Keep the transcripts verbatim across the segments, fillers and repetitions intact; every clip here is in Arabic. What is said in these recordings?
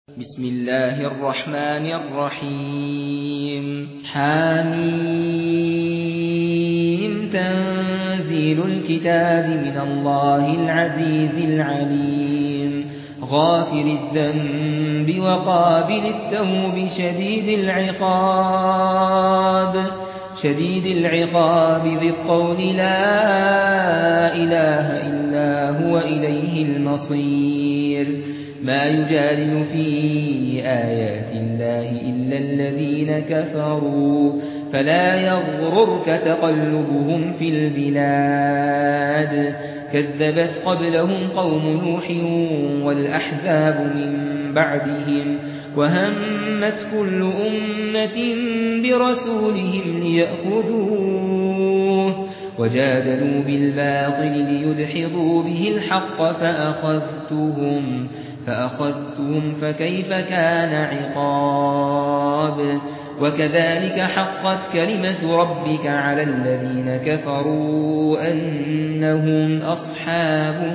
بسم الله الرحمن الرحيم حميم تنزيل الكتاب من الله العزيز العليم غافر الذنب وقابل التوب شديد العقاب شديد العقاب ذي الطول لا إله إلا هو إليه المصير ما يجادل في آيات الله إلا الذين كفروا فلا يغررك تقلبهم في البلاد كذبت قبلهم قوم نوح والأحزاب من بعدهم وهمت كل أمة برسولهم ليأخذوه وجادلوا بالباطل ليدحضوا به الحق فأخذتهم فأخذتهم فكيف كان عقاب وكذلك حقت كلمة ربك على الذين كفروا أنهم أصحاب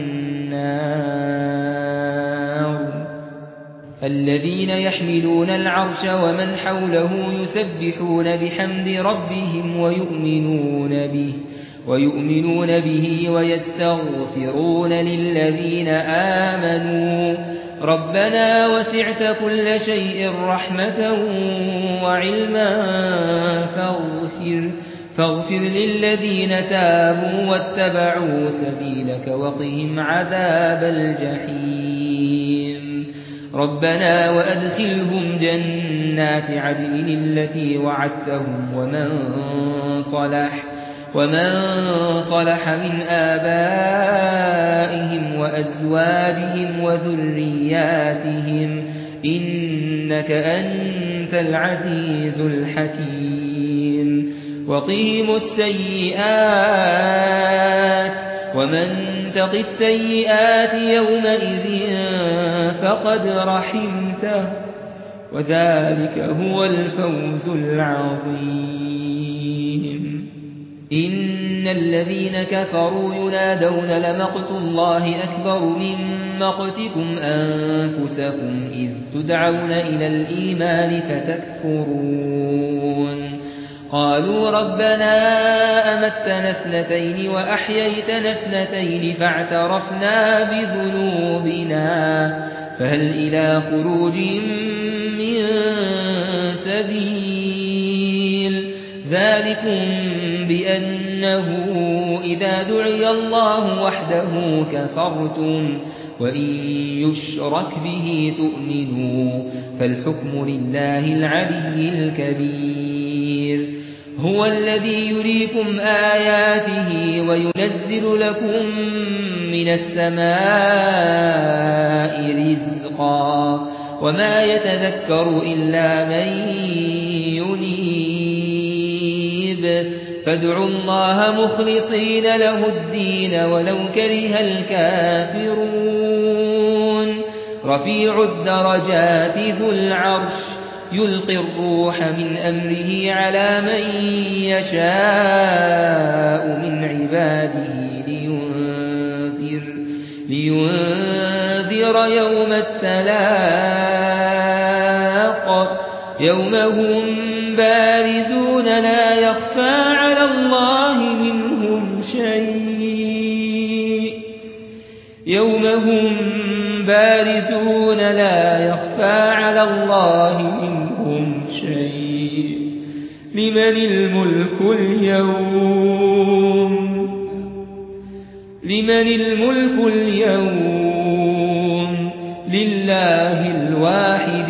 النار الذين يحملون العرش ومن حوله يسبحون بحمد ربهم ويؤمنون به ويؤمنون به ويستغفرون للذين آمنوا ربنا وسعت كل شيء رحمة وعلما فاغفر فاغفر للذين تابوا واتبعوا سبيلك وقهم عذاب الجحيم ربنا وأدخلهم جنات عدن التي وعدتهم ومن صلح ومن صلح من آبائهم وأزواجهم وذرياتهم إنك أنت العزيز الحكيم وقهم السيئات ومن تق السيئات يومئذ فقد رحمته وذلك هو الفوز العظيم إن الذين كفروا ينادون لمقت الله أكبر من مقتكم أنفسكم إذ تدعون إلى الإيمان فتكفرون قالوا ربنا أمتنا اثنتين وأحييتنا اثنتين فاعترفنا بذنوبنا فهل إلى خروج من سبيل ذلكم بأنه إذا دعي الله وحده كفرتم وإن يشرك به تؤمنوا فالحكم لله العلي الكبير هو الذي يريكم آياته وينزل لكم من السماء رزقا وما يتذكر إلا من ينيب فادعوا الله مخلصين له الدين ولو كره الكافرون رفيع الدرجات ذو العرش يلقي الروح من أمره على من يشاء من عباده لينذر, لينذر يوم التلاق يوم هم بارزون لا يخفى على الله منهم شيء يوم هم بارزون لا يخفى على الله منهم شيء لمن الملك اليوم لمن الملك اليوم لله الواحد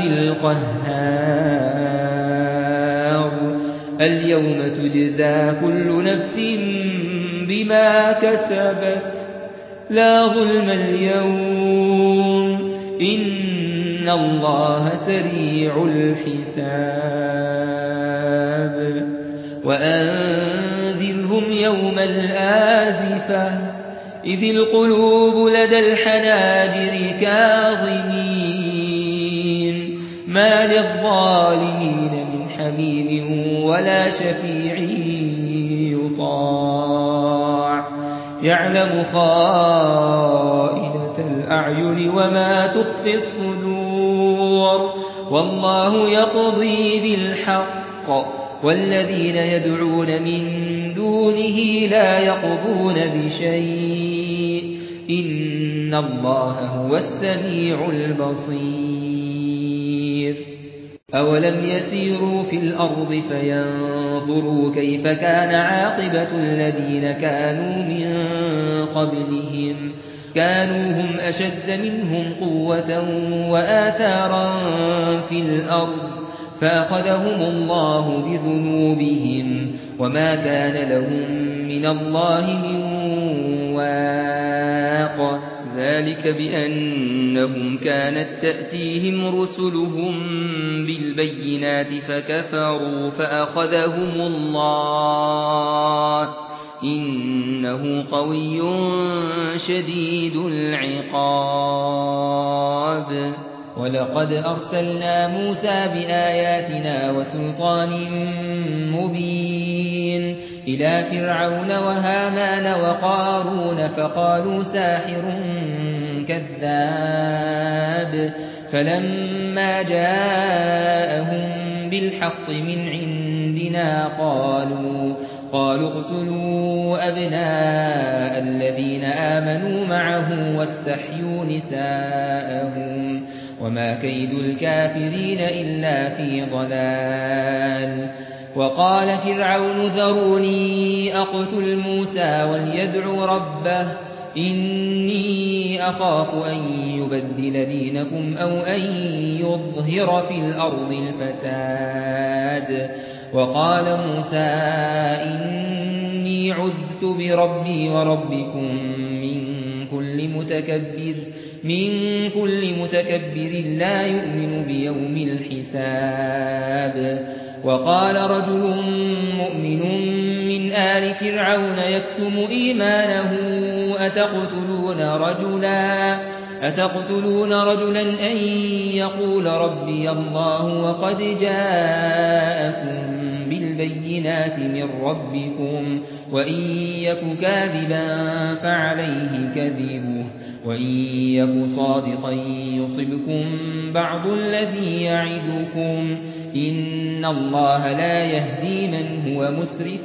القهار اليوم تجزى كل نفس بما كسبت لا ظلم اليوم إن الله سريع الحساب وأنذرهم يوم الآزفة إذ القلوب لدى الحناجر كاظمين ما للظالمين من حميم ولا شفيع يطاع يعلم خائنة الأعين وما تخفي الصدور الزبر والله يقضي بالحق والذين يدعون من دونه لا يقضون بشيء إن الله هو السميع البصير أولم يسيروا في الأرض فينظروا كيف كان عاقبة الذين كانوا من قبلهم كانوا هم أشد منهم قوة وآثارا في الأرض فأخذهم الله بذنوبهم وما كان لهم من الله من واق ذلك بأنهم كانت تأتيهم رسلهم بالبينات فكفروا فأخذهم الله إنه قوي شديد العقاب ولقد أرسلنا موسى بآياتنا وسلطان مبين إلى فرعون وهامان وقارون فقالوا ساحر كذاب فلما جاءهم بالحق من عندنا قالوا قالوا اقتلوا أبناء الذين آمنوا معه واستحيوا نساءهم وما كيد الكافرين إلا في ضلال وقال فرعون ذروني أقتل موسى وليدع ربه إني أخاف أن يبدل دينكم أو أن يظهر في الأرض الفساد وقال موسى إني عذت بربي وربكم من كل متكبر من كل متكبر لا يؤمن بيوم الحساب وقال رجل مؤمن من آل فرعون يكتم إيمانه أتقتلون رجلا أتقتلون رجلا أن يقول ربي الله وقد جاءكم بالبينات من ربكم وإن يك كاذبا فعليه كذبه وإن يك صادقا يصبكم بعض الذي يعدكم إن الله لا يهدي من هو مسرف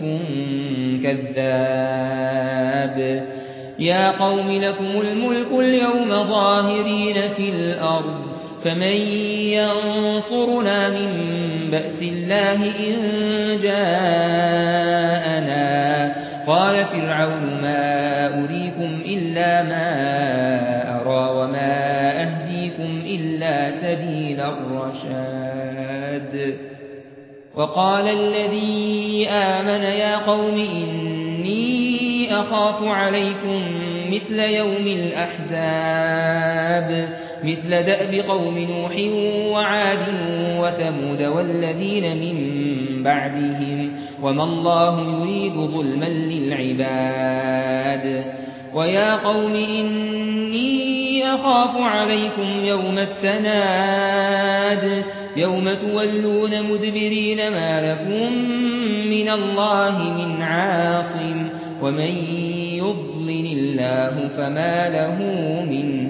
كذاب يا قوم لكم الملك اليوم ظاهرين في الأرض فمن ينصرنا من بأس الله إن جاءنا قال فرعون ما أريكم إلا ما أرى وما أهديكم إلا سبيل الرشاد وقال الذي آمن يا قوم إني أخاف عليكم مثل يوم الأحزاب مثل دأب قوم نوح وعاد وثمود والذين من بعدهم وما الله يريد ظلما للعباد ويا قوم إني أخاف عليكم يوم التناد يوم تولون مدبرين ما لكم من الله من عاصم ومن يضلل الله فما له من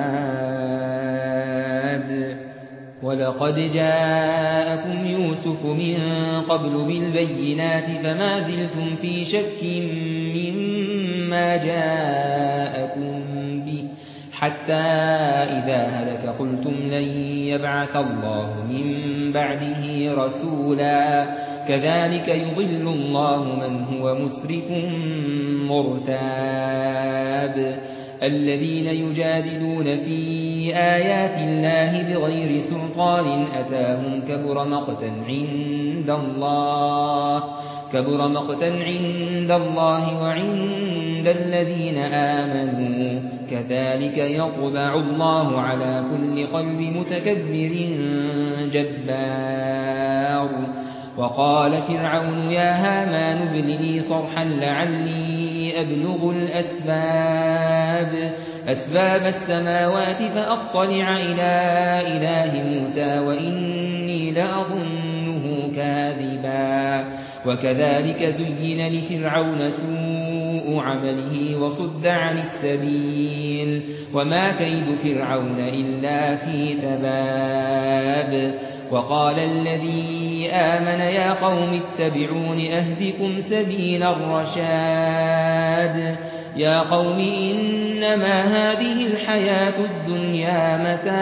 هاد ولقد جاءكم يوسف من قبل بالبينات فما زلتم في شك مما جاءكم به حتى إذا هلك قلتم لن يبعث الله من بعده رسولا كذلك يضل الله من هو مسرف مرتاب الذين يجادلون في آيات الله بغير سلطان أتاهم كبر مقتا عند الله كبر مقتا عند الله وعند الذين آمنوا كذلك يطبع الله على كل قلب متكبر جبار وقال فرعون يا هامان ابن لي صرحا لعلي أبلغ الأسباب أسباب السماوات فأطلع إلى إله موسى وإني لأظنه كاذبا وكذلك زين لفرعون سوء عمله وصد عن السبيل وما كيد فرعون إلا في تباب الكتاب وقال الذي آمن يا قوم اتبعون أهدكم سبيل الرشاد يا قوم إنما هذه الحياة الدنيا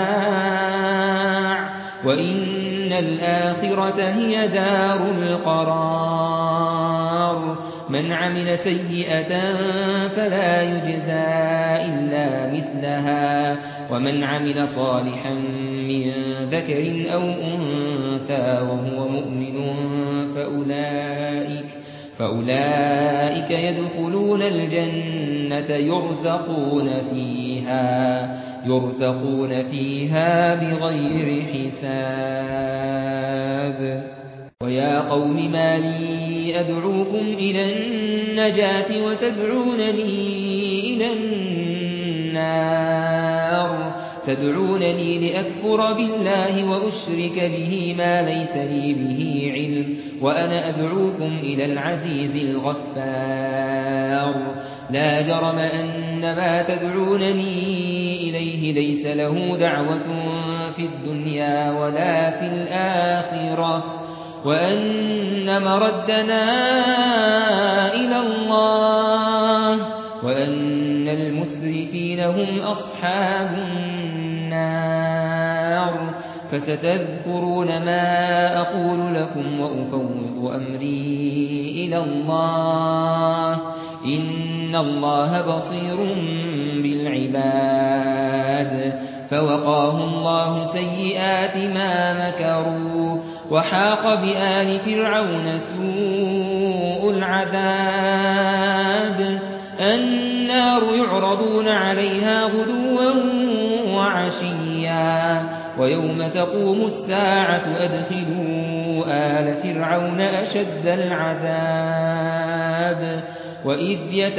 متاع وإن الآخرة هي دار القرار من عمل سيئة فلا يجزى إلا مثلها ومن عمل صالحا من ذكر أو أنثى وهو مؤمن فأولئك, فأولئك يدخلون الجنة يرزقون فيها, يرزقون فيها بغير حساب ويا قوم ما لي أدعوكم إلى النجاة وتدعونني إلى النار تدعونني لأكفر بالله وأشرك به ما ليس لي به علم وأنا أدعوكم إلى العزيز الغفار لا جرم أن ما تدعونني إليه ليس له دعوة في الدنيا ولا في الآخرة وأن مردنا إلى الله وأن المسرفين هم أصحاب النار فستذكرون ما أقول لكم وأفوض أمري إلى الله إن الله بصير بالعباد فوقاه الله سيئات ما مكروا وحاق بآل فرعون سوء العذاب النار يعرضون عليها غدوا وعشيا ويوم تقوم الساعة أدخلوا آل فرعون أشد العذاب وإذ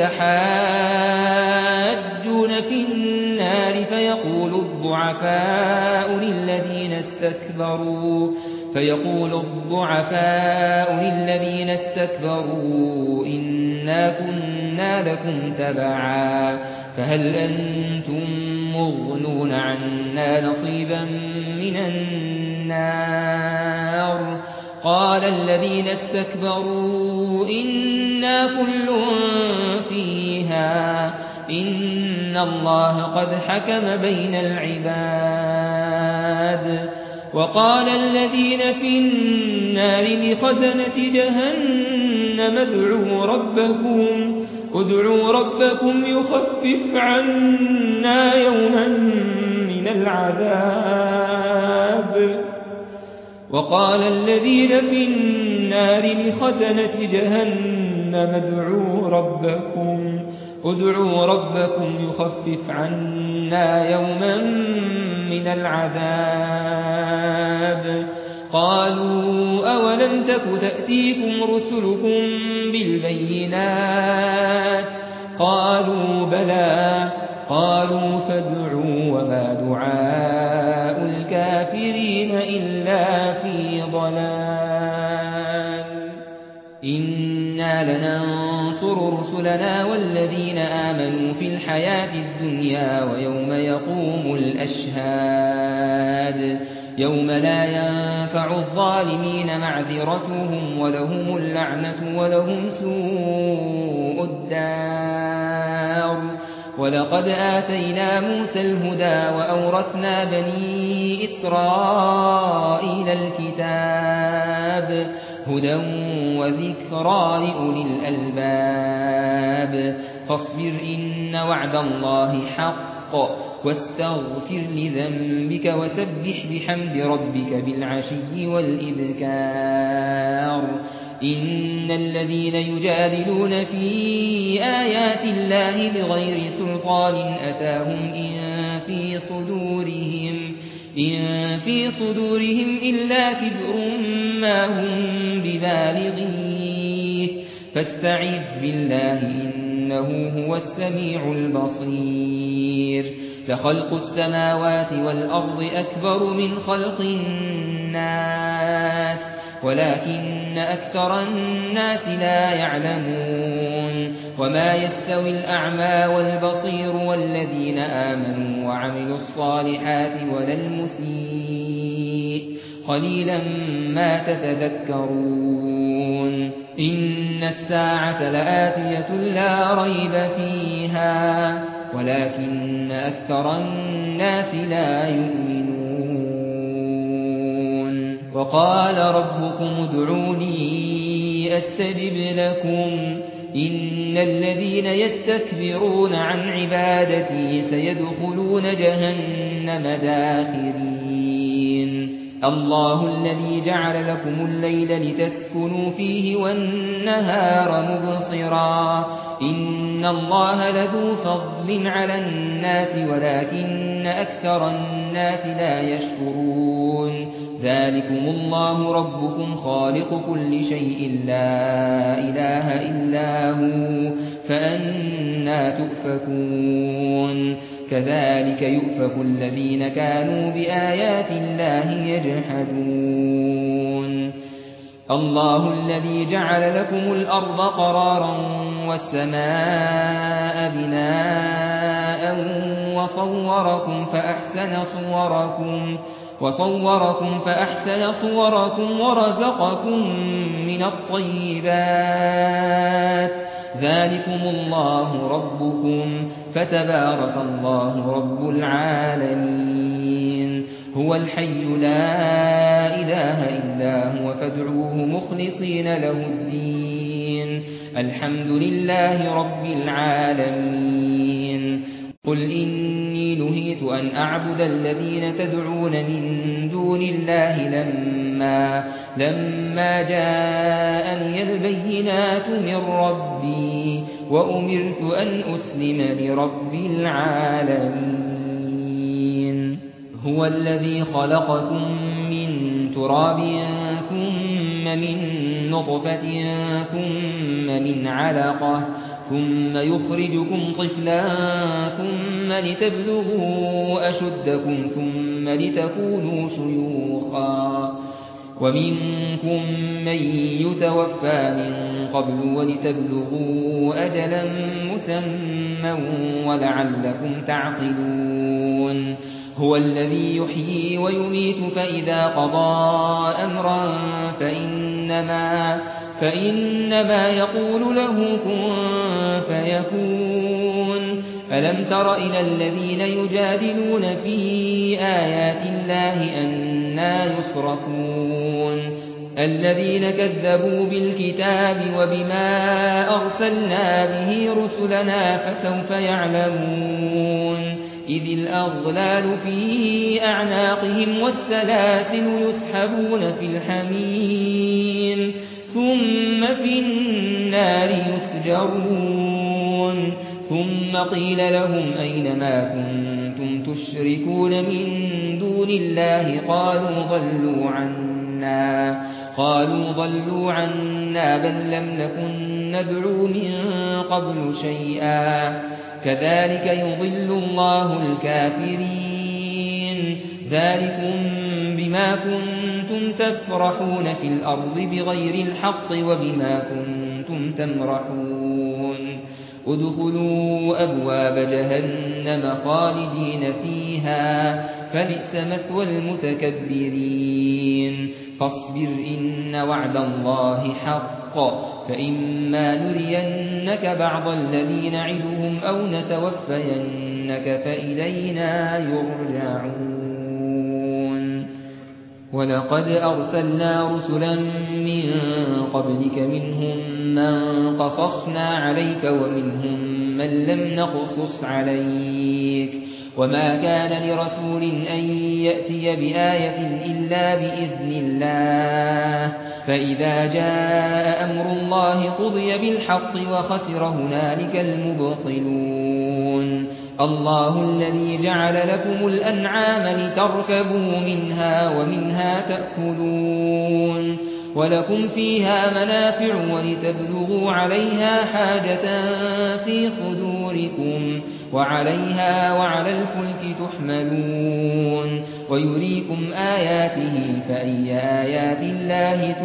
يتحاجون في النار فيقول الضعفاء للذين استكبروا فيقول الضعفاء للذين استكبروا إنا كنا لكم تبعا فهل أنتم مغنون عنا نصيبا من النار قال الذين استكبروا إنا كل فيها إن الله قد حكم بين العباد وقال الذين في النار لخزنة جهنم ادعوا ربكم ادعوا ربكم يخفف عنا يوما من العذاب وقال الذين في النار لخزنة جهنم ادعوا ربكم ادعوا ربكم يخفف عنا يوما من العذاب قالوا أولم تك تأتيكم رسلكم بالبينات قالوا بلى قالوا فادعوا وما دعاء الكافرين إلا في ضلال إنا لننصر رسلنا والذين آمنوا في الحياة الدنيا ويوم يقوم الأشهاد يوم لا ينفع الظالمين معذرتهم ولهم اللعنة ولهم سوء الدار ولقد آتينا موسى الهدى وأورثنا بني إسرائيل الكتاب هدى وذكرى لأولي الألباب فاصبر إن وعد الله حق واستغفر لذنبك وسبح بحمد ربك بالعشي والإبكار إن الذين يجادلون في آيات الله بغير سلطان أتاهم إن في صدورهم إن في صدورهم إلا كبر ما هم ببالغيه فاستعذ بالله إنه هو السميع البصير لخلق السماوات والأرض أكبر من خلق الناس ولكن أكثر الناس لا يعلمون وما يستوي الأعمى والبصير والذين آمنوا وعملوا الصالحات ولا المسيء قليلا ما تتذكرون إن الساعة لآتية لا ريب فيها ولكن أكثر الناس لا يؤمنون وقال ربكم ادعوني أستجب لكم إن الذين يستكبرون عن عبادتي سيدخلون جهنم داخرين الله الذي جعل لكم الليل لتسكنوا فيه والنهار مبصرا إن الله لذو فضل على الناس ولكن أكثر الناس لا يشكرون ذلكم الله ربكم خالق كل شيء لا إله إلا هو فأنى تؤفكون كذلك يؤفك الذين كانوا بآيات الله يجحدون الله الذي جعل لكم الأرض قرارا والسماء بناء وصوركم فأحسن صوركم وصوركم فأحسن صوركم ورزقكم من الطيبات ذلكم الله ربكم فتبارك الله رب العالمين هو الحي لا إله إلا هو فادعوه مخلصين له الدين الحمد لله رب العالمين قل إني نهيت أن أعبد الذين تدعون من دون الله لما, لما جاءني البينات من ربي وأمرت أن أسلم لرب العالمين هو الذي خلقكم من تراب ثم من نطفة ثم من علقة ثم يخرجكم طفلا ثم لتبلغوا أشدكم ثم لتكونوا شيوخا ومنكم من يتوفى من قبل ولتبلغوا أجلا مسمى ولعلكم تعقلون هو الذي يحيي ويميت فإذا قضى أمرا فإنما فإنما يقول له كن فيكون ألم تر إلى الذين يجادلون في آيات الله أنى يصرفون الذين كذبوا بالكتاب وبما أرسلنا به رسلنا فسوف يعلمون إذ الأغلال في أعناقهم والسلاسل يسحبون في الحميم ثم في النار يسجرون ثم قيل لهم أين ما كنتم تشركون من دون الله قالوا ضلوا عنا قالوا ضلوا عنا بل لم نكن ندعو من قبل شيئا كذلك يضل الله الكافرين ذلكم بما كنتم تفرحون في الأرض بغير الحق وبما كنتم تمرحون ادخلوا أبواب جهنم خالدين فيها فبئس مثوى المتكبرين فاصبر إن وعد الله حق فإما نرينك بعض الذين نعدهم أو نتوفينك فإلينا يرجعون ولقد أرسلنا رسلا من قبلك منهم من قصصنا عليك ومنهم من لم نقصص عليك وما كان لرسول أن يأتي بآية إلا بإذن الله فإذا جاء أمر الله قضي بالحق وخسر هنالك المبطلون الله الذي جعل لكم الأنعام لتركبوا منها ومنها تأكلون ولكم فيها منافع ولتبلغوا عليها حاجة في صدوركم وعليها وعلى الفلك تحملون ويريكم آياته فأي آيات الله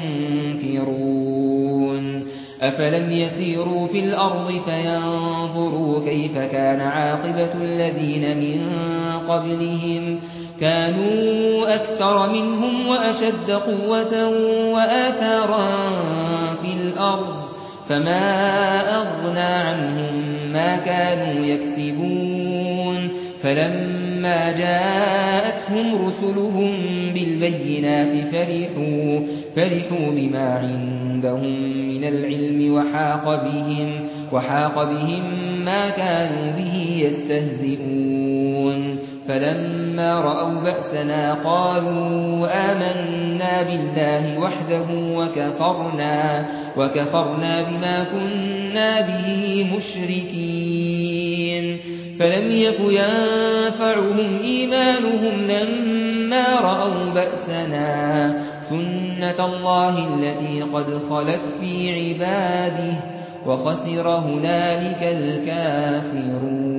تنكرون أفلم يسيروا في الأرض فينظروا كيف كان عاقبة الذين من قبلهم كانوا أكثر منهم وأشد قوة وآثارا في الأرض فما أغنى عنهم ما كانوا يكسبون فلما جاءتهم رسلهم بالبينات فرحوا, فرحوا بما عندهم من العلم وحاق بهم, وحاق بهم ما كانوا به يستهزئون فلما رأوا بأسنا قالوا آمنا بالله وحده وكفرنا, وكفرنا بما كنا به مشركين فلم يك ينفعهم إيمانهم لما رأوا بأسنا سنة الله التي قد خلت في عباده وخسر هنالك الكافرون